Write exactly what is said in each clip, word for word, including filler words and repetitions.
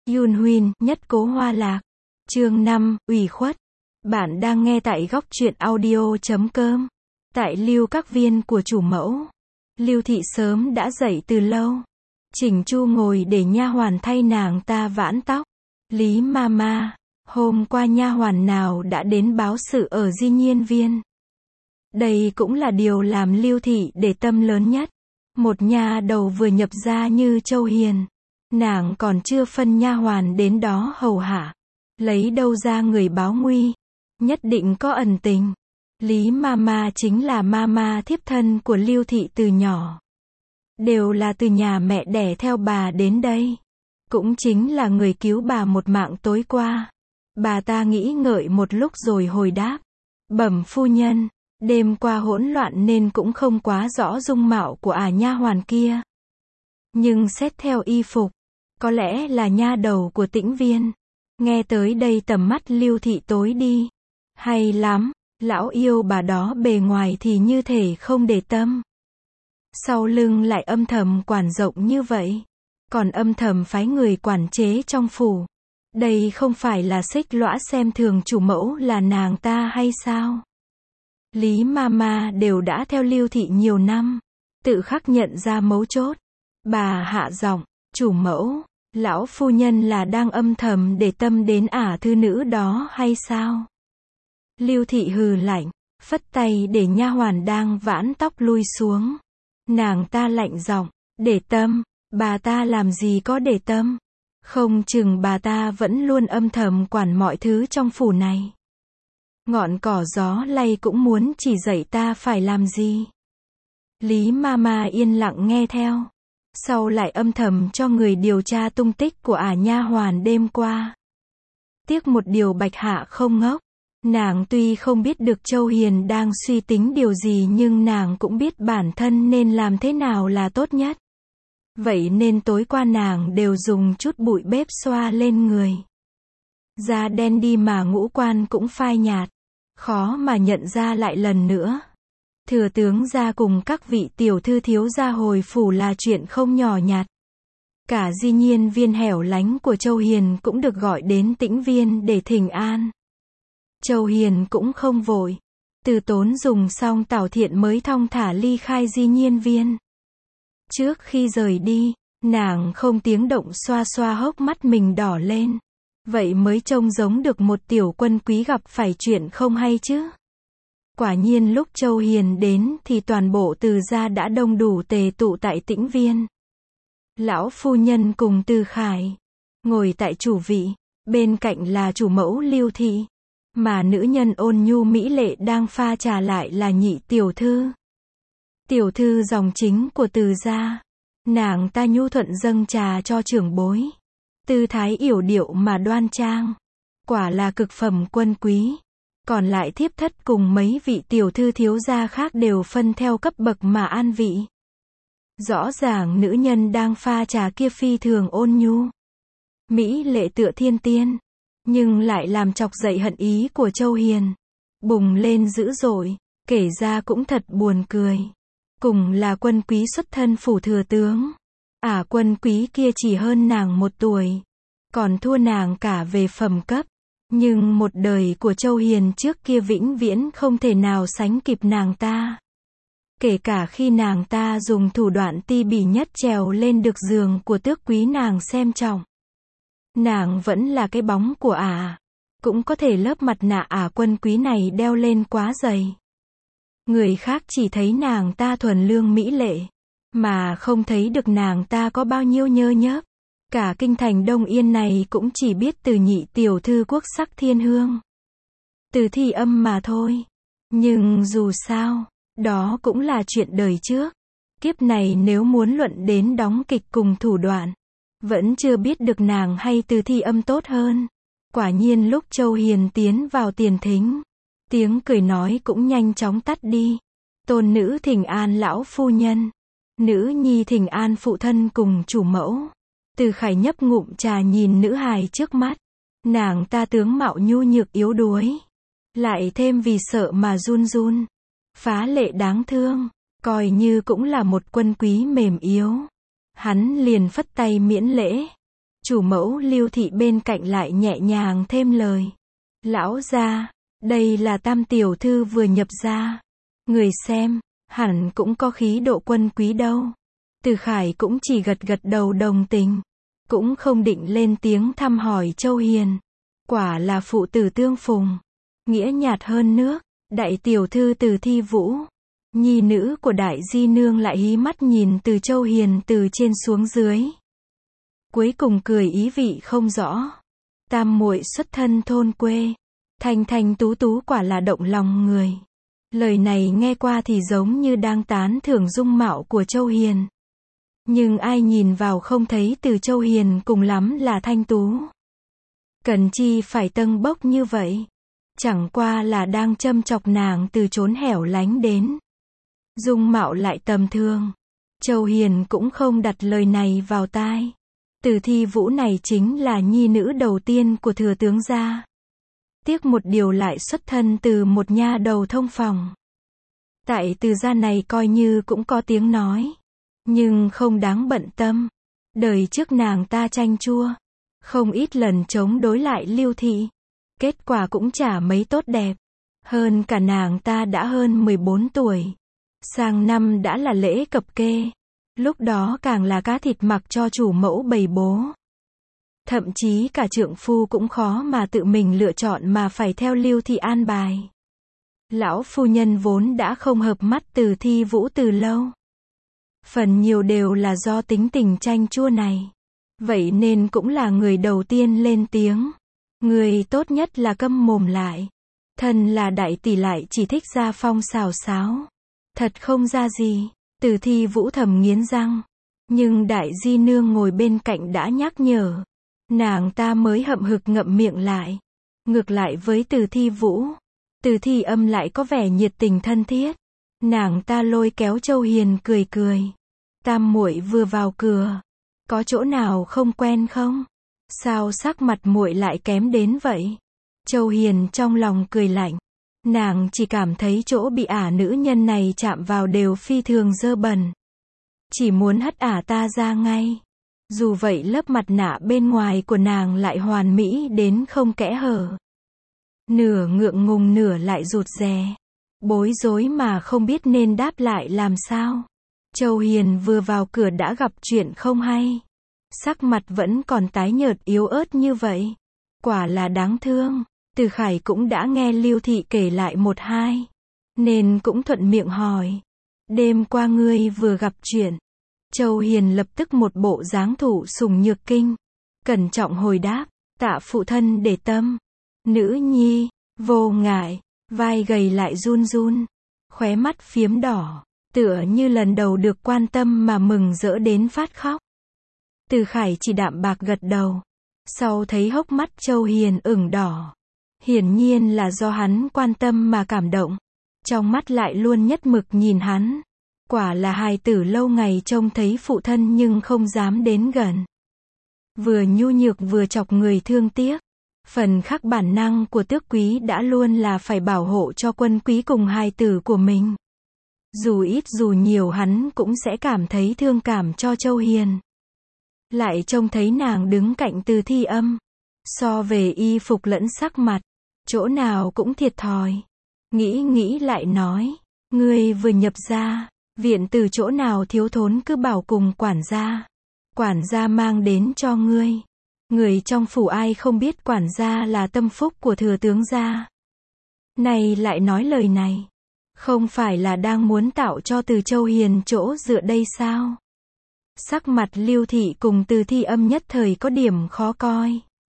Yoon Huynh, nhất cố hoa lạc. Chương năm, ủy khuất. Bạn đang nghe tại góc truyện audio chấm com. Tại lưu các viên của chủ mẫu. Lưu Thị sớm đã dậy từ lâu. Chỉnh chu ngồi để nha hoàn thay nàng ta vãn tóc. Lý Mama, hôm qua nha hoàn nào đã đến báo sự ở Di Nhiên Viên. Đây cũng là điều làm Lưu Thị để tâm lớn nhất. Một nha đầu vừa nhập gia như Châu Hiền, nàng còn chưa phân nha hoàn đến đó hầu hạ, lấy đâu ra người báo nguy, nhất định có ẩn tình. Lý Mama chính là mama thiếp thân của Lưu Thị từ nhỏ, đều là từ nhà mẹ đẻ theo bà đến đây, cũng chính là người cứu bà một mạng tối qua. Bà ta nghĩ ngợi một lúc rồi hồi đáp: Bẩm phu nhân, đêm qua hỗn loạn nên cũng không quá rõ dung mạo của ả nha hoàn kia. Nhưng xét theo y phục, có lẽ là nha đầu của Tĩnh Viên. Nghe tới đây tầm mắt Lưu Thị tối đi. Hay lắm, lão yêu bà đó bề ngoài thì như thể không để tâm, sau lưng lại âm thầm quản rộng như vậy, còn âm thầm phái người quản chế trong phủ. Đây không phải là xích lõa xem thường chủ mẫu là nàng ta hay sao? Lý Mama đều đã theo Lưu Thị nhiều năm, tự khắc nhận ra mấu chốt. Bà hạ giọng: chủ mẫu, lão phu nhân là đang âm thầm để tâm đến ả thư nữ đó hay sao? Lưu Thị hừ lạnh, phất tay để nha hoàn đang vãn tóc lui xuống. Nàng ta lạnh giọng: để tâm, bà ta làm gì có để tâm, không chừng bà ta vẫn luôn âm thầm quản mọi thứ trong phủ này. Ngọn cỏ gió lay cũng muốn chỉ dạy ta phải làm gì. Lý Mama yên lặng nghe theo, sau lại âm thầm cho người điều tra tung tích của ả nha hoàn đêm qua. Tiếc một điều Bạch Hạ không ngốc, nàng tuy không biết được Châu Hiền đang suy tính điều gì nhưng nàng cũng biết bản thân nên làm thế nào là tốt nhất. Vậy nên tối qua nàng đều dùng chút bụi bếp xoa lên người. Da đen đi mà ngũ quan cũng phai nhạt, khó mà nhận ra lại lần nữa. Thừa tướng gia cùng các vị tiểu thư thiếu gia hồi phủ là chuyện không nhỏ nhặt. Cả Di Nhiên Viên hẻo lánh của Châu Hiền cũng được gọi đến Tĩnh Viên để thỉnh an. Châu Hiền cũng không vội, từ tốn dùng xong tảo thiện mới thong thả ly khai Di Nhiên Viên. Trước khi rời đi, nàng không tiếng động xoa xoa hốc mắt mình đỏ lên. Vậy mới trông giống được một tiểu quân quý gặp phải chuyện không hay chứ. Quả nhiên lúc Châu Hiền đến thì toàn bộ Từ gia đã đông đủ tề tụ tại Tĩnh Viên. Lão phu nhân cùng Từ Khải ngồi tại chủ vị, bên cạnh là chủ mẫu Lưu Thị, mà nữ nhân ôn nhu mỹ lệ đang pha trà lại là nhị tiểu thư. Tiểu thư dòng chính của Từ gia, nàng ta nhu thuận dâng trà cho trưởng bối, tư thái yểu điệu mà đoan trang, quả là cực phẩm quân quý. Còn lại thiếp thất cùng mấy vị tiểu thư thiếu gia khác đều phân theo cấp bậc mà an vị. Rõ ràng nữ nhân đang pha trà kia phi thường ôn nhu, mỹ lệ tựa thiên tiên, nhưng lại làm chọc dậy hận ý của Châu Hiền, bùng lên dữ dội. Kể ra cũng thật buồn cười. Cùng là quân quý xuất thân phủ thừa tướng, ả quân quý kia chỉ hơn nàng một tuổi, còn thua nàng cả về phẩm cấp. Nhưng một đời của Châu Hiền trước kia vĩnh viễn không thể nào sánh kịp nàng ta. Kể cả khi nàng ta dùng thủ đoạn ti bỉ nhất trèo lên được giường của tước quý nàng xem trọng, nàng vẫn là cái bóng của ả. Cũng có thể lớp mặt nạ ả quân quý này đeo lên quá dày. Người khác chỉ thấy nàng ta thuần lương mỹ lệ, mà không thấy được nàng ta có bao nhiêu nhơ nhớp. Cả kinh thành Đông Yên này cũng chỉ biết từ nhị tiểu thư quốc sắc thiên hương, Từ Thi Âm mà thôi. Nhưng dù sao, đó cũng là chuyện đời trước. Kiếp này nếu muốn luận đến đóng kịch cùng thủ đoạn, vẫn chưa biết được nàng hay Từ Thi Âm tốt hơn. Quả nhiên lúc Châu Hiền tiến vào tiền thính, tiếng cười nói cũng nhanh chóng tắt đi. Tôn nữ thỉnh an lão phu nhân, nữ nhi thỉnh an phụ thân cùng chủ mẫu. Từ Khải nhấp ngụm trà nhìn nữ hài trước mắt. Nàng ta tướng mạo nhu nhược yếu đuối, lại thêm vì sợ mà run run, phá lệ đáng thương, coi như cũng là một quân quý mềm yếu. Hắn liền phất tay miễn lễ. Chủ mẫu Lưu Thị bên cạnh lại nhẹ nhàng thêm lời. Lão gia, đây là Tam tiểu thư vừa nhập gia. Người xem, hẳn cũng có khí độ quân quý đâu. Từ Khải cũng chỉ gật gật đầu đồng tình. Cũng không định lên tiếng thăm hỏi Châu Hiền. Quả là phụ tử tương phùng. Nghĩa nhạt hơn nước. Đại tiểu thư Từ Thi Vũ. Nhi nữ của đại di nương lại hí mắt nhìn Từ Châu Hiền từ trên xuống dưới. Cuối cùng cười ý vị không rõ. Tam muội xuất thân thôn quê. Thanh thanh tú tú quả là động lòng người. Lời này nghe qua thì giống như đang tán thưởng dung mạo của Châu Hiền. Nhưng ai nhìn vào không thấy Từ Châu Hiền cùng lắm là thanh tú. Cần chi phải tâng bốc như vậy. Chẳng qua là đang châm chọc nàng từ chốn hẻo lánh đến. Dung mạo lại tầm thường. Châu Hiền cũng không đặt lời này vào tai. Từ Thi Vũ này chính là nhi nữ đầu tiên của thừa tướng gia. Tiếc một điều lại xuất thân từ một nha đầu thông phòng. Tại Từ gia này coi như cũng có tiếng nói. Nhưng không đáng bận tâm. Đời trước nàng ta chanh chua. Không ít lần chống đối lại Lưu Thị. Kết quả cũng chả mấy tốt đẹp. Hơn cả nàng ta đã hơn mười bốn tuổi. Sang năm đã là lễ cập kê. Lúc đó càng là cá thịt mặc cho chủ mẫu bày bố. Thậm chí cả trượng phu cũng khó mà tự mình lựa chọn mà phải theo Lưu Thị an bài. Lão phu nhân vốn đã không hợp mắt Từ Thi Vũ từ lâu. Phần nhiều đều là do tính tình chanh chua này. Vậy nên cũng là người đầu tiên lên tiếng. Người tốt nhất là câm mồm lại. Thân là đại tỷ lại chỉ thích gia phong xào xáo. Thật không ra gì. Từ Thi Vũ thầm nghiến răng. Nhưng đại di nương ngồi bên cạnh đã nhắc nhở. Nàng ta mới hậm hực ngậm miệng lại. Ngược lại với Từ Thi Vũ. Từ Thi Âm lại có vẻ nhiệt tình thân thiết. Nàng ta lôi kéo Châu Hiền cười cười. Tam muội vừa vào cửa. Có chỗ nào không quen không? Sao sắc mặt muội lại kém đến vậy? Châu Hiền trong lòng cười lạnh. Nàng chỉ cảm thấy chỗ bị ả nữ nhân này chạm vào đều phi thường dơ bẩn. Chỉ muốn hất ả ta ra ngay. Dù vậy lớp mặt nạ bên ngoài của nàng lại hoàn mỹ đến không kẽ hở. Nửa ngượng ngùng nửa lại rụt rè. Bối rối mà không biết nên đáp lại làm sao. Châu Hiền vừa vào cửa đã gặp chuyện không hay. Sắc mặt vẫn còn tái nhợt yếu ớt như vậy. Quả là đáng thương. Từ Khải cũng đã nghe Lưu Thị kể lại một hai. Nên cũng thuận miệng hỏi. Đêm qua ngươi vừa gặp chuyện. Châu Hiền lập tức một bộ dáng thủ sùng nhược kinh. Cẩn trọng hồi đáp. Tạ phụ thân để tâm. Nữ nhi, vô ngại. Vai gầy lại run run. Khóe mắt phiếm đỏ. Tựa như lần đầu được quan tâm mà mừng rỡ đến phát khóc. Từ Khải chỉ đạm bạc gật đầu. Sau thấy hốc mắt Châu Hiền ửng đỏ. Hiển nhiên là do hắn quan tâm mà cảm động. Trong mắt lại luôn nhất mực nhìn hắn. Quả là hài tử lâu ngày trông thấy phụ thân nhưng không dám đến gần. Vừa nhu nhược vừa chọc người thương tiếc. Phần khắc bản năng của tước quý đã luôn là phải bảo hộ cho quân quý cùng hài tử của mình. Dù ít dù nhiều hắn cũng sẽ cảm thấy thương cảm cho Châu Hiền. Lại trông thấy nàng đứng cạnh Từ Thi Âm. So về y phục lẫn sắc mặt. Chỗ nào cũng thiệt thòi. Nghĩ nghĩ lại nói. Ngươi vừa nhập gia. Viện từ chỗ nào thiếu thốn cứ bảo cùng quản gia. Quản gia mang đến cho ngươi. Người trong phủ ai không biết quản gia là tâm phúc của thừa tướng gia. Này lại nói lời này. Không phải là đang muốn tạo cho Từ Châu Hiền chỗ dựa đây sao? Sắc mặt Lưu Thị cùng Từ Thi Âm nhất thời có điểm khó coi.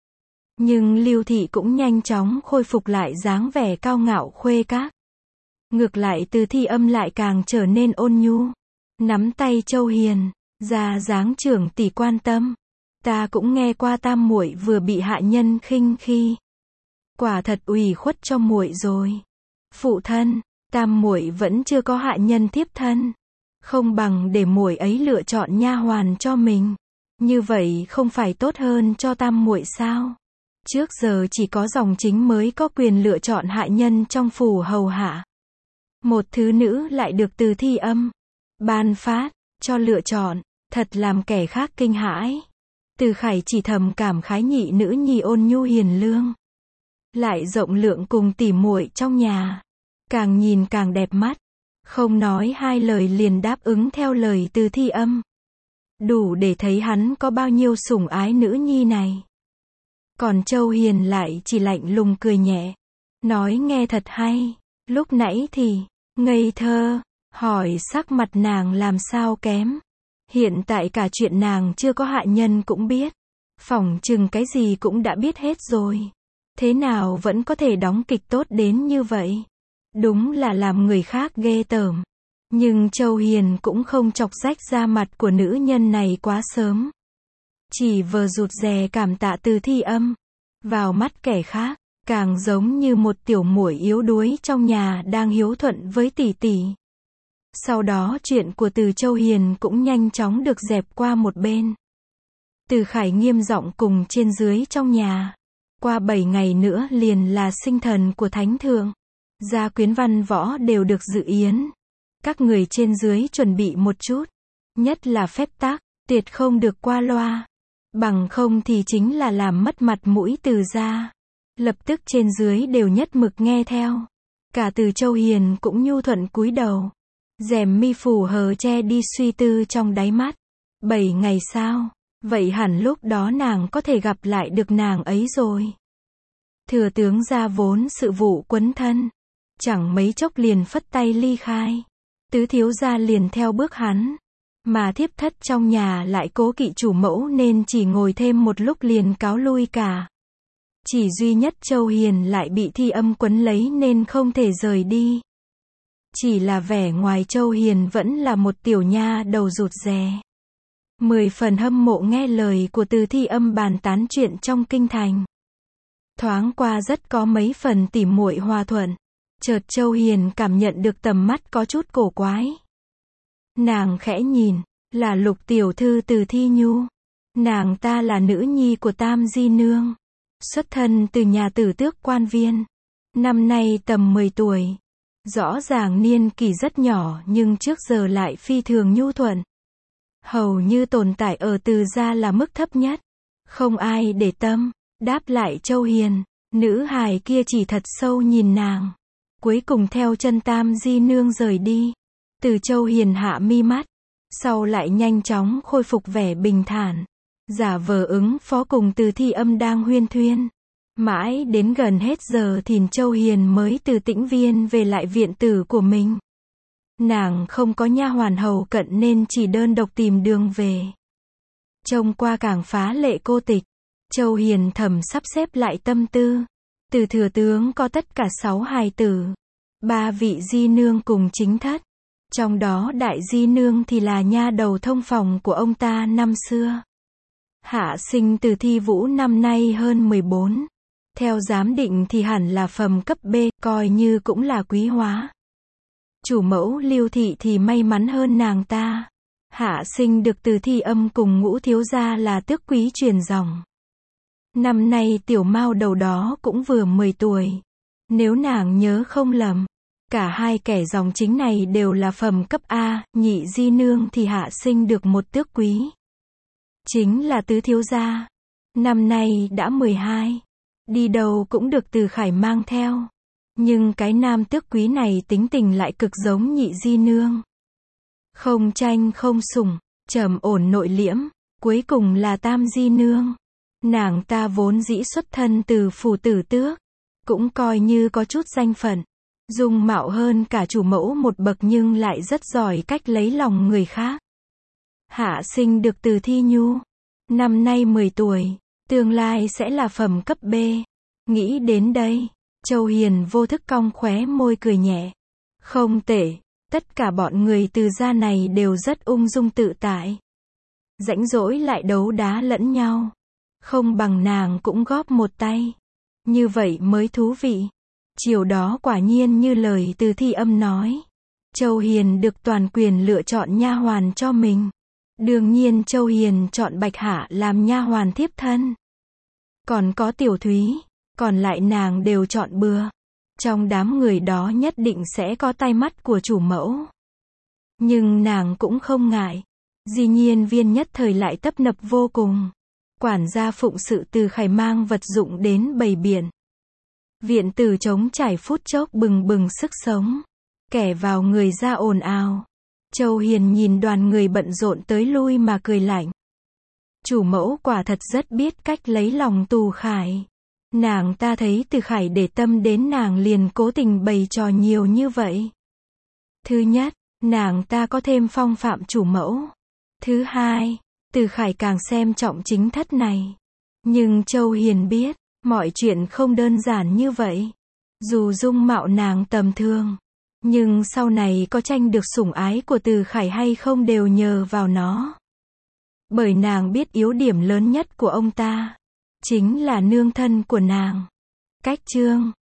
Nhưng Lưu Thị cũng nhanh chóng khôi phục lại dáng vẻ cao ngạo khuê các. Ngược lại Từ Thi Âm lại càng trở nên ôn nhu. Nắm tay Châu Hiền, ra dáng trưởng tỷ quan tâm. Ta cũng nghe qua tam muội vừa bị hạ nhân khinh khi. Quả thật ủy khuất cho muội rồi. Phụ thân, tam muội vẫn chưa có hạ nhân tiếp thân. Không bằng để muội ấy lựa chọn nha hoàn cho mình. Như vậy không phải tốt hơn cho tam muội sao? Trước giờ chỉ có dòng chính mới có quyền lựa chọn hạ nhân trong phủ hầu hạ. Một thứ nữ lại được Từ Thi Âm ban phát cho lựa chọn, thật làm kẻ khác kinh hãi. Từ Khải chỉ thầm cảm khái nhị nữ nhi ôn nhu hiền lương, lại rộng lượng cùng tỉ muội trong nhà, càng nhìn càng đẹp mắt, không nói hai lời liền đáp ứng theo lời Từ Thi Âm. Đủ để thấy hắn có bao nhiêu sủng ái nữ nhi này. Còn Châu Hiền lại chỉ lạnh lùng cười nhẹ, nói nghe thật hay, lúc nãy thì ngây thơ, hỏi sắc mặt nàng làm sao kém. Hiện tại cả chuyện nàng chưa có hạ nhân cũng biết, phỏng chừng cái gì cũng đã biết hết rồi. Thế nào vẫn có thể đóng kịch tốt đến như vậy? Đúng là làm người khác ghê tởm. Nhưng Châu Hiền cũng không chọc rách da mặt của nữ nhân này quá sớm. Chỉ vờ rụt rè cảm tạ Từ Thi Âm. Vào mắt kẻ khác, càng giống như một tiểu muội yếu đuối trong nhà đang hiếu thuận với tỷ tỷ. Sau đó chuyện của Từ Châu Hiền cũng nhanh chóng được dẹp qua một bên. Từ Khải nghiêm giọng cùng trên dưới trong nhà. Qua bảy ngày nữa liền là sinh thần của Thánh Thượng. Gia quyến văn võ đều được dự yến. Các người trên dưới chuẩn bị một chút. Nhất là phép tắc, tuyệt không được qua loa. Bằng không thì chính là làm mất mặt mũi Từ gia. Lập tức trên dưới đều nhất mực nghe theo. Cả Từ Châu Hiền cũng nhu thuận cúi đầu. Rèm mi phủ hờ che đi suy tư trong đáy mắt. Bảy ngày sao? Vậy hẳn lúc đó nàng có thể gặp lại được nàng ấy rồi. Thừa tướng gia vốn sự vụ quấn thân. Chẳng mấy chốc liền phất tay ly khai. Tứ thiếu gia liền theo bước hắn. Mà thiếp thất trong nhà lại cố kỵ chủ mẫu nên chỉ ngồi thêm một lúc liền cáo lui cả. Chỉ duy nhất Châu Hiền lại bị Thi Âm quấn lấy nên không thể rời đi. Chỉ là vẻ ngoài Châu Hiền vẫn là một tiểu nha đầu rụt rè. Mười phần hâm mộ nghe lời của Từ Thi Âm bàn tán chuyện trong kinh thành. Thoáng qua rất có mấy phần tỉ muội hòa thuận. Chợt Châu Hiền cảm nhận được tầm mắt có chút cổ quái. Nàng khẽ nhìn, là Lục tiểu thư Từ Thi Nhu. Nàng ta là nữ nhi của Tam Di Nương. Xuất thân từ nhà tử tước quan viên. Năm nay tầm mười tuổi. Rõ ràng niên kỷ rất nhỏ nhưng trước giờ lại phi thường nhu thuận. Hầu như tồn tại ở Từ gia là mức thấp nhất. Không ai để tâm. Đáp lại Châu Hiền, nữ hài kia chỉ thật sâu nhìn nàng. Cuối cùng theo chân Tam Di Nương rời đi. Từ Châu Hiền hạ mi mắt. Sau lại nhanh chóng khôi phục vẻ bình thản. Giả vờ ứng phó cùng Từ Thi Âm đang huyên thuyên. Mãi đến gần hết giờ thìn Châu Hiền mới từ tĩnh viên về lại viện tử của mình. Nàng không có nha hoàn hầu cận nên chỉ đơn độc tìm đường về. Trông qua càng phá lệ cô tịch. Châu Hiền thầm sắp xếp lại tâm tư. Từ thừa tướng có tất cả sáu hài tử. Ba vị di nương cùng chính thất. Trong đó đại di nương thì là nha đầu thông phòng của ông ta năm xưa. Hạ sinh Từ Thi Vũ năm nay hơn mười bốn. Theo giám định thì hẳn là phẩm cấp B, coi như cũng là quý hóa. Chủ mẫu Lưu Thị thì may mắn hơn nàng ta. Hạ sinh được Từ Thi Âm cùng Ngũ thiếu gia là tước quý truyền dòng. Năm nay tiểu mao đầu đó cũng vừa mười tuổi. Nếu nàng nhớ không lầm, cả hai kẻ dòng chính này đều là phẩm cấp A, nhị di nương thì hạ sinh được một tước quý. Chính là tứ thiếu gia. Năm nay đã mười hai. Đi đâu cũng được Từ Khải mang theo. Nhưng cái nam tước quý này tính tình lại cực giống nhị di nương. Không tranh không sủng, trầm ổn nội liễm, cuối cùng là Tam di nương. Nàng ta vốn dĩ xuất thân từ phủ tử tước, cũng coi như có chút danh phận, dung mạo hơn cả chủ mẫu một bậc nhưng lại rất giỏi cách lấy lòng người khác. Hạ sinh được Từ Thi Nhu, năm nay mười tuổi, tương lai sẽ là phẩm cấp B. Nghĩ đến đây, Châu Hiền vô thức cong khóe môi cười nhẹ. Không tệ, tất cả bọn người Từ gia này đều rất ung dung tự tại. Rãnh rỗi lại đấu đá lẫn nhau. Không bằng nàng cũng góp một tay. Như vậy mới thú vị. Chiều đó quả nhiên như lời Từ Thi Âm nói. Châu Hiền được toàn quyền lựa chọn nha hoàn cho mình. Đương nhiên Châu Hiền chọn Bạch Hạ làm nha hoàn thiếp thân. Còn có Tiểu Thúy, còn lại nàng đều chọn bừa. Trong đám người đó nhất định sẽ có tai mắt của chủ mẫu. Nhưng nàng cũng không ngại. Dĩ nhiên viên nhất thời lại tấp nập vô cùng. Quản gia phụng sự Từ Khải mang vật dụng đến bày biện. Viện tử trống trải phút chốc bừng bừng sức sống. Kẻ vào người ra ồn ào. Châu Hiền nhìn đoàn người bận rộn tới lui mà cười lạnh. Chủ mẫu quả thật rất biết cách lấy lòng Từ Khải. Nàng ta thấy Từ Khải để tâm đến nàng liền cố tình bày trò nhiều như vậy. Thứ nhất, nàng ta có thêm phong phạm chủ mẫu. Thứ hai, Từ Khải càng xem trọng chính thất này. Nhưng Châu Hiền biết, mọi chuyện không đơn giản như vậy. Dù dung mạo nàng tầm thường, nhưng sau này có tranh được sủng ái của Từ Khải hay không đều nhờ vào nó. Bởi nàng biết yếu điểm lớn nhất của ông ta chính là nương thân của nàng. Cách chương